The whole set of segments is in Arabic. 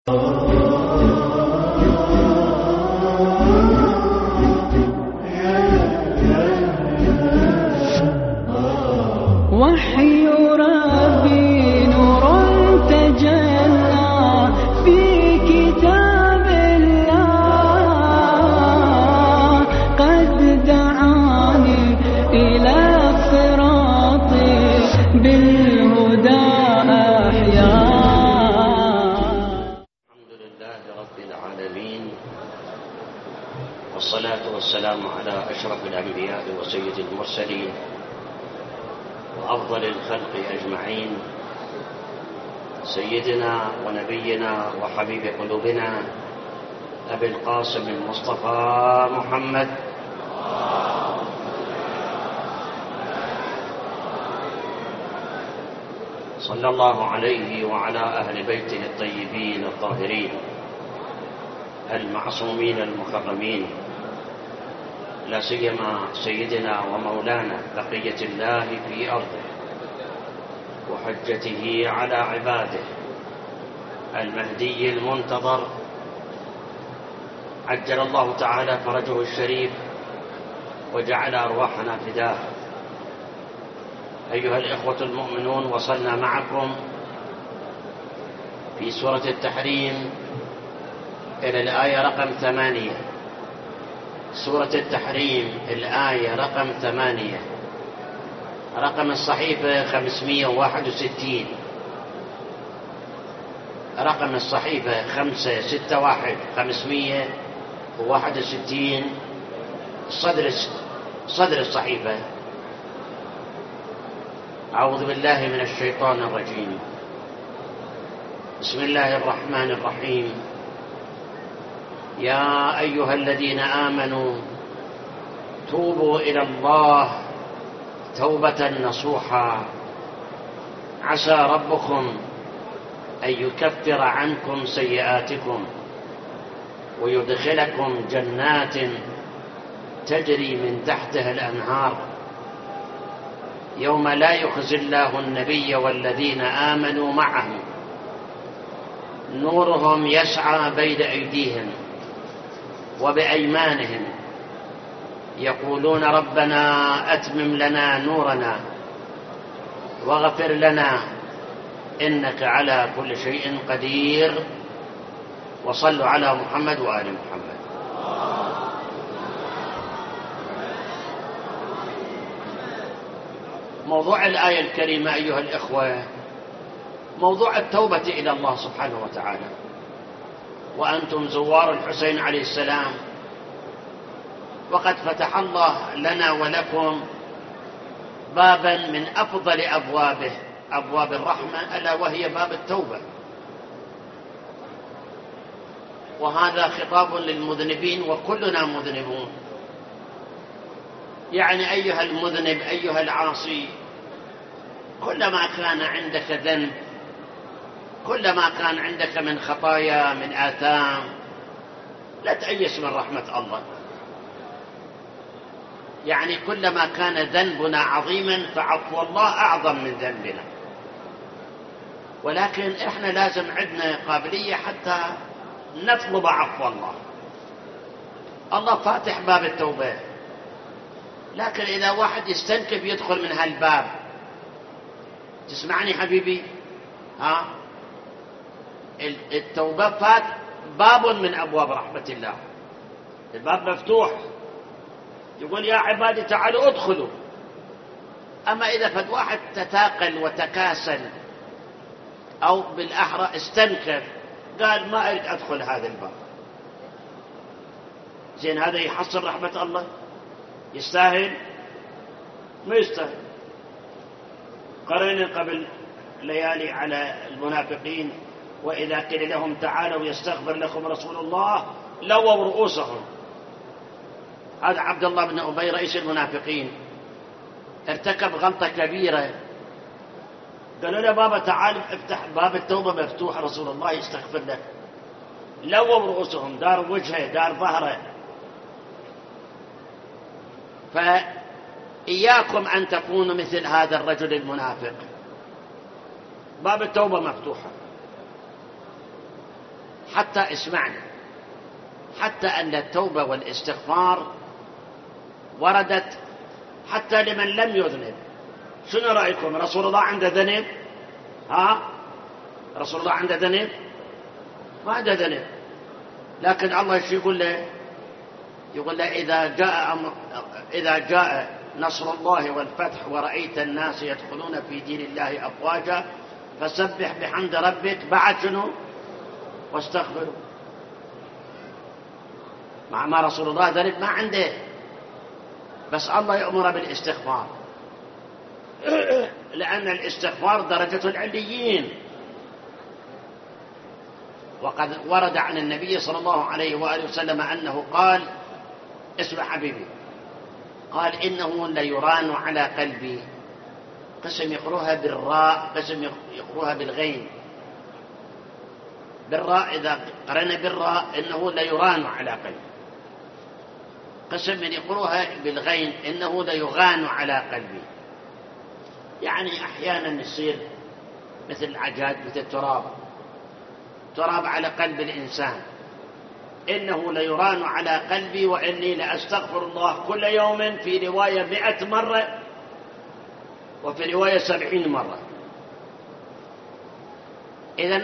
وحي ربي نور تجلى في كتاب الله، قد دعاني إلى الصراط بالهدى أحيا. الحمد لله رب العالمين، والصلاة والسلام على أشرف الأنبياء وسيد المرسلين وأفضل الخلق أجمعين، سيدنا ونبينا وحبيب قلوبنا أبي القاسم المصطفى محمد صلى الله عليه وعلى أهل بيته الطيبين الطاهرين المعصومين المكرمين، لا سيما سيدنا ومولانا بقية الله في أرضه وحجته على عباده المهدي المنتظر، عجل الله تعالى فرجه الشريف وجعل أرواحنا فداه. أيها الإخوة المؤمنون، وصلنا معكم في سورة التحريم إلى الآية رقم 8. سورة التحريم الآية رقم 8، رقم الصحيفة 561، رقم الصحيفة 561 561، صدر الصحيفة. أعوذ بالله من الشيطان الرجيم. بسم الله الرحمن الرحيم. يا أيها الذين آمنوا توبوا إلى الله توبة نصوحا، عسى ربكم أن يكفر عنكم سيئاتكم ويدخلكم جنات تجري من تحتها الأنهار، يوم لا يخزي الله النبي والذين آمنوا معه نورهم يسعى بين أيديهم وبأيمانهم يقولون ربنا أتمم لنا نورنا واغفر لنا إنك على كل شيء قدير. وصلوا على محمد وآل محمد. موضوع الآية الكريمة أيها الإخوة موضوع التوبة إلى الله سبحانه وتعالى. وأنتم زوار الحسين عليه السلام، وقد فتح الله لنا ولكم بابا من أفضل أبوابه، أبواب الرحمة، ألا وهي باب التوبة. وهذا خطاب للمذنبين، وكلنا مذنبون. يعني أيها المذنب، أيها العاصي، كلما كان عندك ذنب، كلما كان عندك من خطايا، من آثام، لا تأيس من رحمة الله. يعني كلما كان ذنبنا عظيما فعفو الله أعظم من ذنبنا. ولكن إحنا لازم عندنا قابلية حتى نطلب عفو الله. الله فاتح باب التوبة، لكن إذا واحد يستنكف يدخل من هالباب، تسمعني حبيبي؟ التوبة فات باب من أبواب رحمة الله، الباب مفتوح، يقول يا عبادي تعالوا ادخلوا. أما إذا فد واحد تتاقل وتكاسل، أو بالأحرى استنكف، قال ما أريد أدخل هذا الباب، زين هذا يحصل رحمة الله؟ يستاهل؟ ما يستاهل. قرأنا قبل ليالي على المنافقين، وإذا قيل لهم تعالوا يستغفر لكم رسول الله لووا رؤوسهم. هذا عبد الله بن أبي رئيس المنافقين ارتكب غلطة كبيرة، قالوا له بابا تعال افتح باب التوبة مفتوح، رسول الله يستغفر لك. لووا رؤوسهم، دار وجهه، دار ظهره. فإياكم أن تكونوا مثل هذا الرجل المنافق. باب التوبة مفتوحة، حتى اسمعنا، حتى أن التوبة والاستغفار وردت حتى لمن لم يذنب. شنو رأيكم؟ رسول الله عنده ذنب؟ رسول الله عنده ذنب؟ ما عنده ذنب، لكن الله ايش يقول له؟ يقول له إذا جاء نصر الله والفتح ورأيت الناس يدخلون في دين الله أفواجا فسبح بحمد ربك بعد شنو؟ واستغفره. مع ما رسول الله ذنب ما عنده، بس الله يأمر بالاستغفار لأن الاستغفار درجة العليين. وقد ورد عن النبي صلى الله عليه وآله وسلم أنه قال، اسمع حبيبي، قال إنه ليران على قلبي، قسم يقروها بالراء، قسم يقروها بالغين. بالراء إذا قرن بالراء إنه ليران على قلبي، قسم من يقروها بالغين إنه ليغان على قلبي. يعني أحيانا يصير مثل العجاج، مثل تراب على قلب الإنسان، إنه ليران على قلبي وإني لأستغفر الله كل يوم، في رواية 100 مرة وفي رواية 70 مرة. إذن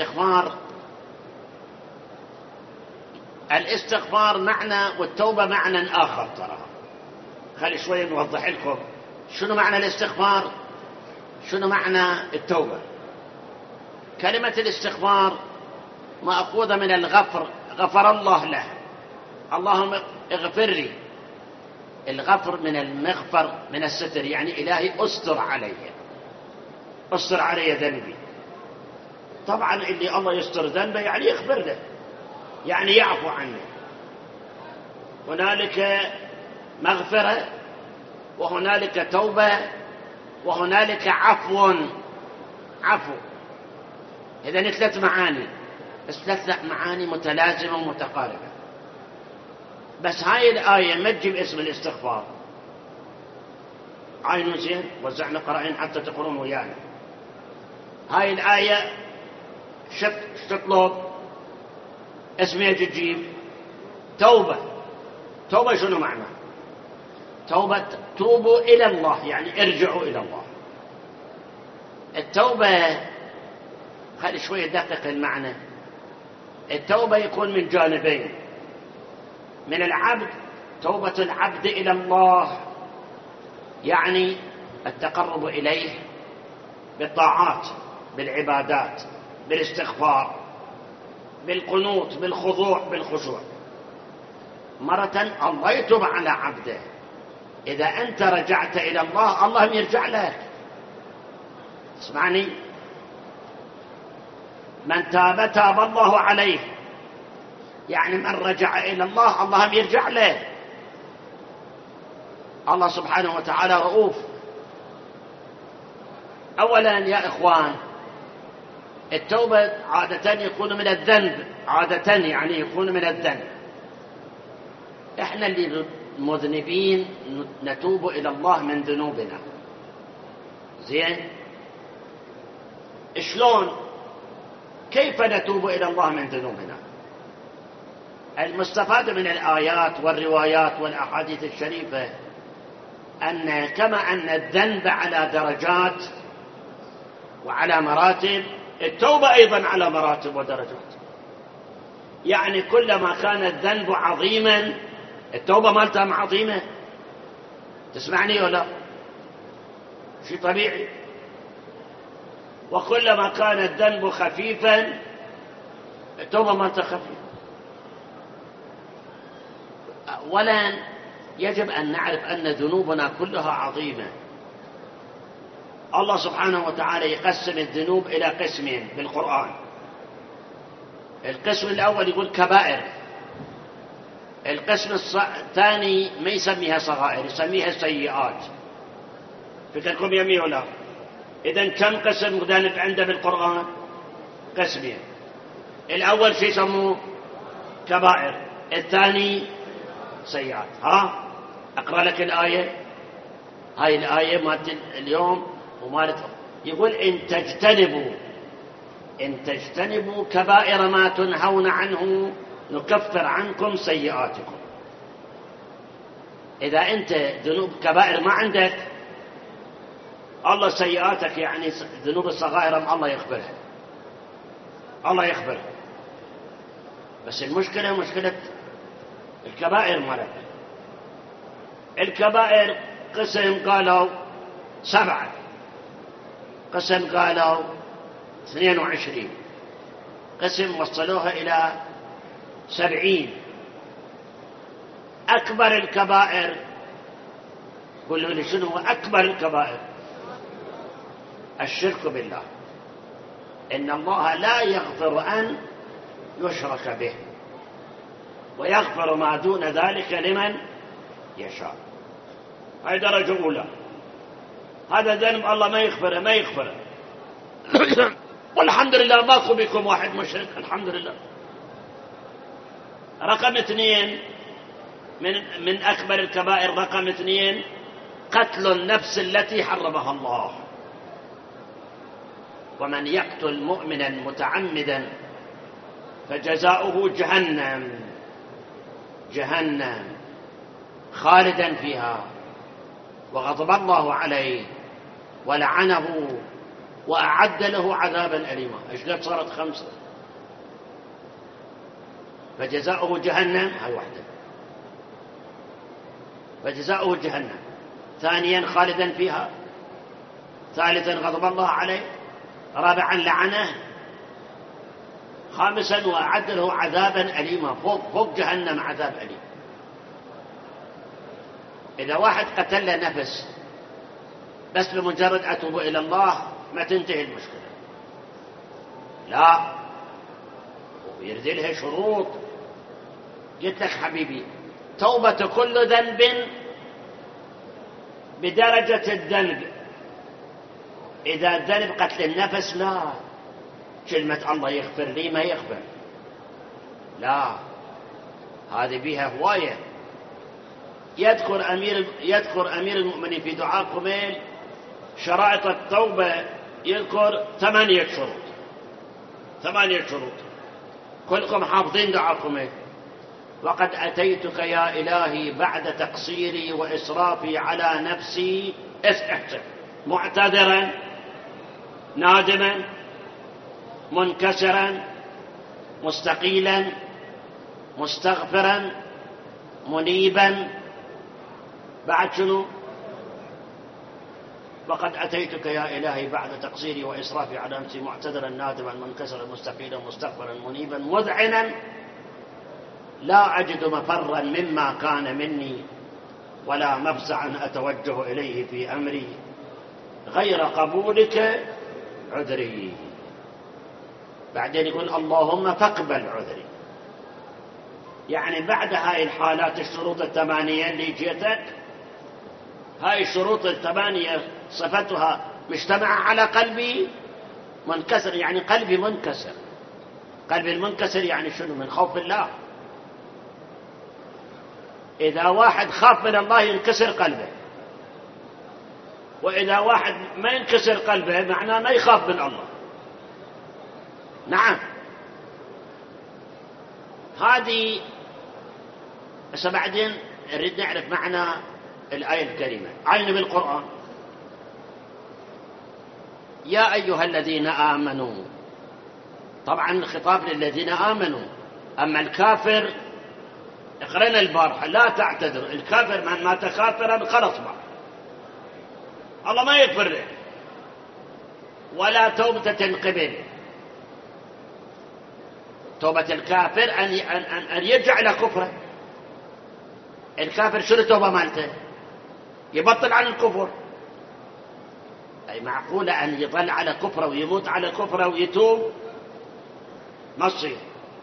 الاستغفار معنى، والتوبة معنى آخر. ترى خلي شوية نوضح لكم شنو معنى الاستغفار، شنو معنى التوبة. كلمة الاستغفار مأخوذة من الغفر، غفر الله له، اللهم اغفر لي. الغفر من المغفر، من الستر، يعني إلهي أستر علي، أستر علي ذنبي. طبعا اللي الله يستر ذنبه يعني يغفر له، يعني يعفو عنه. هنالك مغفرة وهنالك توبة وهنالك عفو. إذن 3 معاني، بس 3 معاني متلازمة ومتقاربة. بس هاي الآية ما تجيب اسم الاستغفار. عينوا زين، وزعنا قرائن حتى تقرون ويانا. هاي الآية شو تطلب؟ اسمها تجيب توبة. شنو معنى توبة؟ توبوا إلى الله، يعني ارجعوا إلى الله. التوبة خلي شوية دقق المعنى. التوبة يكون من جانبين، من العبد، توبة العبد إلى الله، يعني التقرب إليه بالطاعات، بالعبادات، بالاستغفار، بالقنوت، بالخضوع، بالخشوع. مرة الله يتوب على عبده، إذا أنت رجعت إلى الله الله يرجع لك. اسمعني، من تاب تاب الله عليه، يعني من رجع إلى الله الله يرجع له. الله سبحانه وتعالى رؤوف. أولا يا إخوان، التوبة عادة يكون من الذنب، عادة يعني يكون من الذنب. إحنا اللي مذنبين نتوب إلى الله من ذنوبنا. زين، شلون؟ كيف نتوب إلى الله من ذنوبنا؟ المستفاد من الآيات والروايات والأحاديث الشريفة أن كما أن الذنب على درجات وعلى مراتب، التوبة أيضا على مراتب ودرجات. يعني كلما كان الذنب عظيما التوبة مالتها عظيمة. تسمعني ولا؟ شيء طبيعي. وكلما كان الذنب خفيفا التوبة مالتها خفيفة. أولا يجب أن نعرف أن ذنوبنا كلها عظيمة. الله سبحانه وتعالى يقسم الذنوب إلى قسمين بالقرآن. القسم الأول يقول كبائر، القسم الثاني ما يسميها صغائر، يسميها سيئات. فكركم يمين ولا؟ إذن كم قسم ذنب عنده بالقرآن؟ قسمين. الأول شيء يسموه كبائر، الثاني سيئات. أقرأ لك الآية. هاي الآية مالت اليوم ومالت، يقول إن تجتنبوا إن تجتنبوا كبائر ما تنهون عنه نكفر عنكم سيئاتكم. إذا أنت ذنوب كبائر ما عندك، الله سيئاتك يعني ذنوب الصغائر الله يغفرها، الله يغفرها. بس المشكلة مشكلة الكبائر مالك. الكبائر قسم قالوا 7، قسم قالوا 22، قسم وصلوها إلى 70. أكبر الكبائر، قولوا لي شنو هو أكبر الكبائر؟ الشرك بالله. إن الله لا يغفر أن يشرك به ويغفر ما دون ذلك لمن يشاء. هاي درجة أولى. هذا ذنب الله ما يغفره، ما يغفره. والحمد لله ماكو بكم واحد مشرك، الحمد لله. رقم 2 من أكبر الكبائر، رقم 2 قتل النفس التي حرمها الله. ومن يقتل مؤمنا متعمدا فجزاؤه جهنم، جهنم خالدا فيها وغضب الله عليه ولعنه وأعد له عذابا أليما. ايش قد صارت 5؟ فجزاؤه جهنم، هاي واحدة، فجزاؤه جهنم. 2 خالدا فيها. 3 غضب الله عليه. 4 لعنه. 5 وأعد له عذابا أليما، فوق جهنم عذاب أليم. إذا واحد قتل نفس بس بمجرد أتوب إلى الله ما تنتهي المشكلة، لا، ويرد لها شروط. قلت لك حبيبي، توبة كل ذنب بدرجة الذنب. إذا الذنب قتل النفس لا، كلمة الله يغفر لي ما يغفر، لا، هذه بها هواية. يذكر أمير المؤمنين في دعاء قميل شرائط التوبة، يذكر 8 شروط. 8 شروط كلكم حافظين دعاء قميل. وقد أتيتك يا إلهي بعد تقصيري وإسرافي على نفسي احسن معتذرا نادما منكسرا مستقيلا مستغفرا منيبا. بعد شنو؟ وقد أتيتك يا إلهي بعد تقصيري وإسرافي على نفسي معتذرا نادما منكسرا مستقيلا مستغفرا منيبا مذعنا لا أجد مفرا مما كان مني ولا مفزعا أتوجه إليه في أمري غير قبولك عذري. بعدين يقول اللهم فاقبل عذري. يعني بعد هاي الحالات الشروط 8 اللي جيتك، هاي الشروط 8 صفتها مجتمع على قلبي منكسر، يعني قلبي منكسر. قلبي المنكسر يعني شنو؟ من خوف الله. إذا واحد خاف من الله ينكسر قلبه، وإذا واحد ما ينكسر قلبه معناه ما يخاف من الله. نعم، هذه. بس بعدين نريد نعرف معنى الآية الكريمة. عين بالقرآن: يا أيها الذين آمنوا. طبعا الخطاب للذين آمنوا، أما الكافر اقرأنا البارحة لا تعتذر. الكافر من مات كافرا خلص بقى، الله ما يغفر له ولا توبة تنقبل. توبة الكافر أن يرجع إلى كفره. الكافر شنو التوبة مالته؟ يبطل عن الكفر. أي معقولة أن يظل على كفره ويموت على كفره ويتوب؟ ما تصير.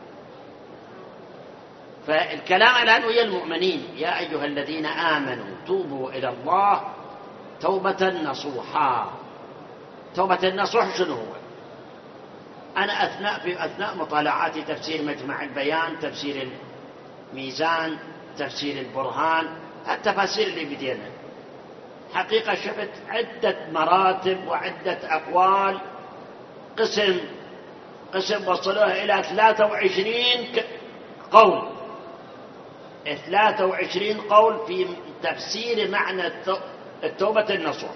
فالكلام الآن ويا المؤمنين: يا أيها الذين آمنوا توبوا إلى الله توبة نصوحا. توبة النصوح شنو هو؟ أنا في أثناء مطالعاتي تفسير مجمع البيان، تفسير الميزان، تفسير البرهان، التفاسير اللي بدينا، حقيقة شفت عدة مراتب وعدة أقوال. قسم قسم وصلوها إلى 23 قول، 23 قول في تفسير معنى التوبة النصوح.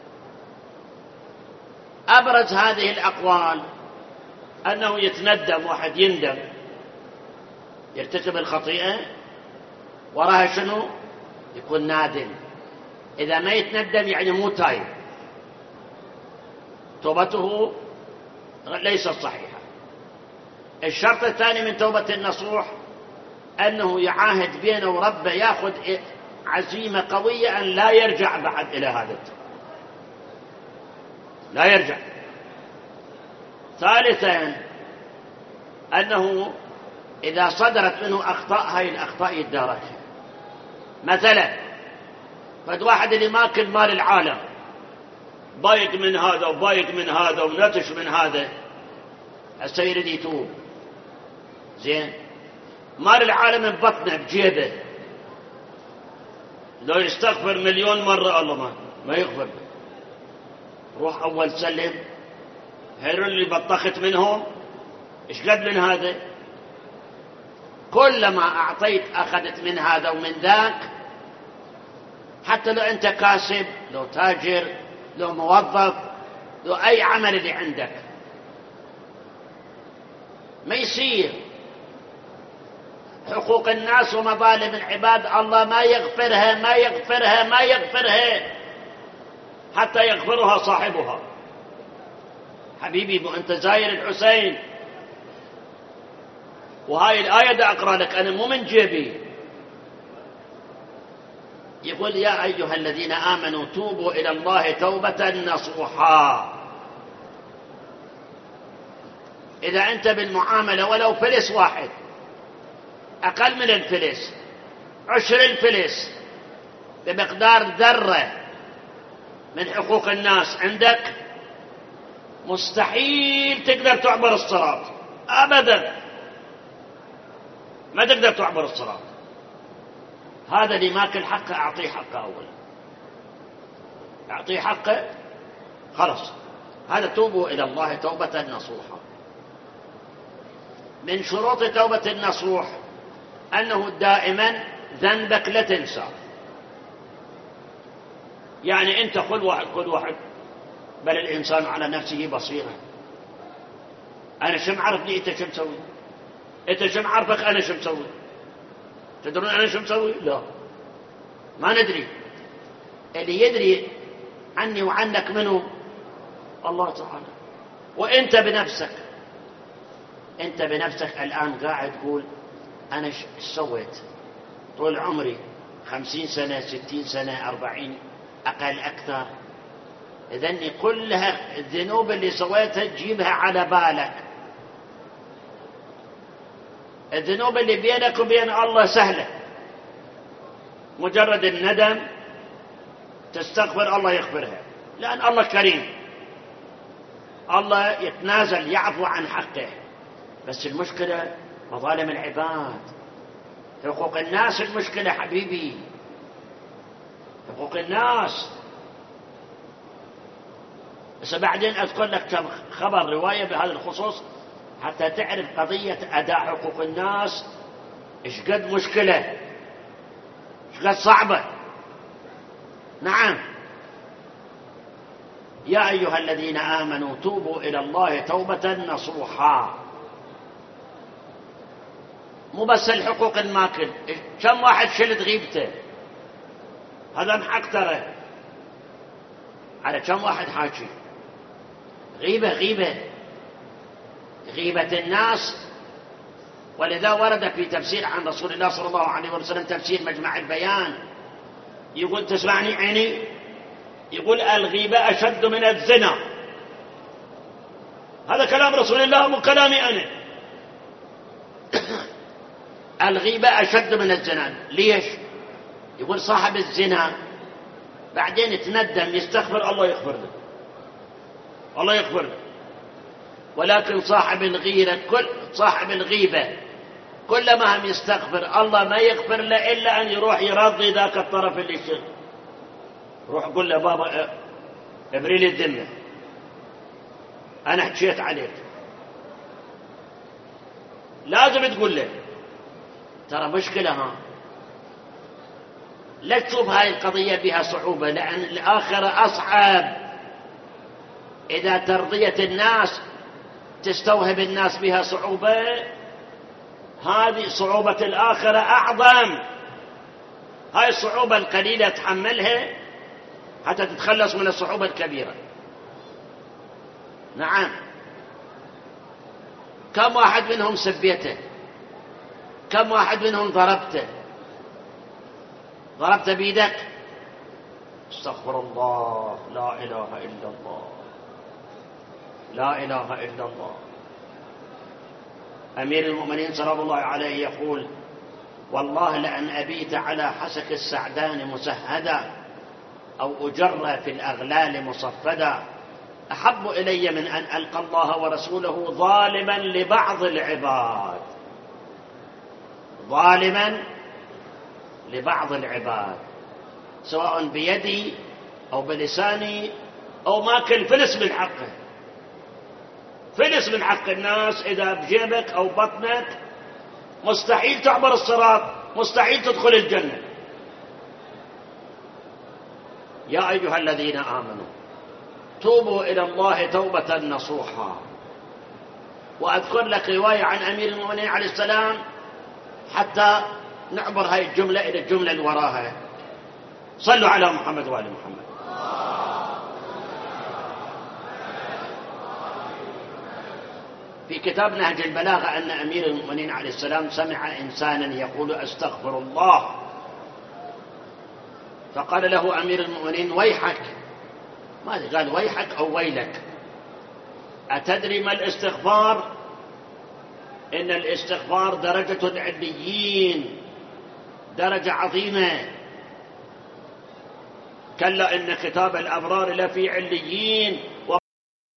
أبرز هذه الأقوال أنه يتندم، واحد يندم يرتكب الخطيئة وراها شنو؟ يكون نادم. إذا ما يتندم يعني مو تايب، توبته ليست صحيحة. الشرط الثاني من توبة النصوح أنه يعاهد بينه وربه، يأخذ عزيمة قوية أن لا يرجع بعد إلى هذا التوبة، لا يرجع. ثالثا أنه إذا صدرت منه أخطاء، هاي الأخطاء يتداركها. مثلا قد واحد اللي ماكل مال العالم، بايق من هذا وبايق من هذا ونتش من هذا، هسه يريد يتوب، زين، مال العالم ببطنه بجيبه، لو يستغفر 1,000,000 مرة الله ما يغفر. روح أول سلم، هيرون اللي بطخت منهم إيش قد من هذا؟ كلما أعطيت أخذت من هذا ومن ذاك. حتى لو أنت كاسب، لو تاجر، لو موظف، لو أي عمل اللي عندك، ما يصير حقوق الناس ومظالم العباد الله ما يغفرها ما يغفرها ما يغفرها حتى يغفرها صاحبها. حبيبي مو أنت زاير الحسين، وهاي الآية دا أقرأ لك أنا مو من جيبي. يقول يا أيها الذين آمنوا توبوا إلى الله توبة نصوحا. إذا أنت بالمعاملة ولو فلس واحد، أقل من الفلس، 10 الفلس، بمقدار ذرة من حقوق الناس عندك، مستحيل تقدر تعبر الصراط أبدا، ما تقدر تعبر الصراط. هذا اللي ماكل حقه أعطيه حقه أولا، أعطيه حقه خلص. هذا توبوا إلى الله توبة نصوحا. من شروط توبة النصوح أنه دائما ذنبك لا تنسى. يعني أنت كل واحد بل الإنسان على نفسه بصيرة. أنا شو معرفني أنت شو مسوي؟ أنت شو معرفك أنا شو مسوي؟ تدرون أنا شو مسوي؟ لا، ما ندري. اللي يدري عني وعنك منه الله تعالى. وأنت بنفسك، أنت بنفسك الآن قاعد تقول أنا شو سويت طول عمري، 50 سنة 60 سنة 40 أقل أكثر. إذن كلها الذنوب اللي سويتها تجيبها على بالك. الذنوب اللي بينك وبين الله سهلة، مجرد الندم تستغفر الله يغفرها، لأن الله كريم، الله يتنازل يعفو عن حقه. بس المشكلة مظالم العباد، حقوق الناس المشكلة حبيبي، حقوق الناس. بس بعدين أذكر لك كم خبر رواية بهذا الخصوص حتى تعرف قضية أداء حقوق الناس إيش قد مشكلة، إيش قد صعبة. نعم، يا أيها الذين آمنوا توبوا إلى الله توبة نصوحا. مو بس الحقوق الماكل، كم واحد شلت غيبته، هذا محقتره على كم واحد حاكي غيبة الناس. ولذا ورد في تفسير عن رسول الله صلى الله عليه وسلم، تفسير مجمع البيان، يقول تسمعني عيني، يقول الغيبة أشد من الزنا. هذا كلام رسول الله مو كلامي أنا. الغيبة أشد من الزنا. ليش؟ يقول صاحب الزنا بعدين يتندم يستغفر الله يغفر له، الله يغفر له. ولكن صاحب الغيبة كلما هم يستغفر الله ما يغفر له إلا أن يروح يرضي ذاك الطرف اللي شر. روح قل له بابا ابري لي الذمة، أنا حكيت عليك، لازم تقول له ترى مشكلة ها، لا تشوف هاي القضية بها صعوبة، لأن الآخرة أصعب. إذا ترضية الناس تستوهب الناس بها صعوبة، هذه صعوبة الآخرة أعظم. هاي الصعوبة القليلة تحملها حتى تتخلص من الصعوبة الكبيرة. نعم، كم واحد منهم سبيته، كم واحد منهم ضربت بيدك، استغفر الله، لا إله إلا الله، لا إله إلا الله. أمير المؤمنين سلام الله عليه يقول: والله لأن أبيت على حسك السعدان مسهدا أو أجر في الأغلال مصفدا أحب إلي من أن ألقى الله ورسوله ظالما لبعض العباد، ظالما لبعض العباد، سواء بيدي أو بلساني أو ماكل فلس من حقه، فلس من حق الناس. إذا بجيبك أو بطنك مستحيل تعبر الصراط، مستحيل تدخل الجنة. يا أيها الذين آمنوا توبوا إلى الله توبة نصوحا. وأذكر لك رواية عن أمير المؤمنين عليه السلام حتى نعبر هاي الجملة إلى الجملة اللي وراها. صلوا على محمد وآل محمد. في كتاب نهج البلاغة أن أمير المؤمنين عليه السلام سمع إنسانا يقول أستغفر الله، فقال له أمير المؤمنين: ويحك. ما قال ويحك أو ويلك، أتدري ما الاستغفار؟ إن الاستغفار درجة العليين، درجة عظيمة. كلا إن كتاب الأبرار لفي عليين.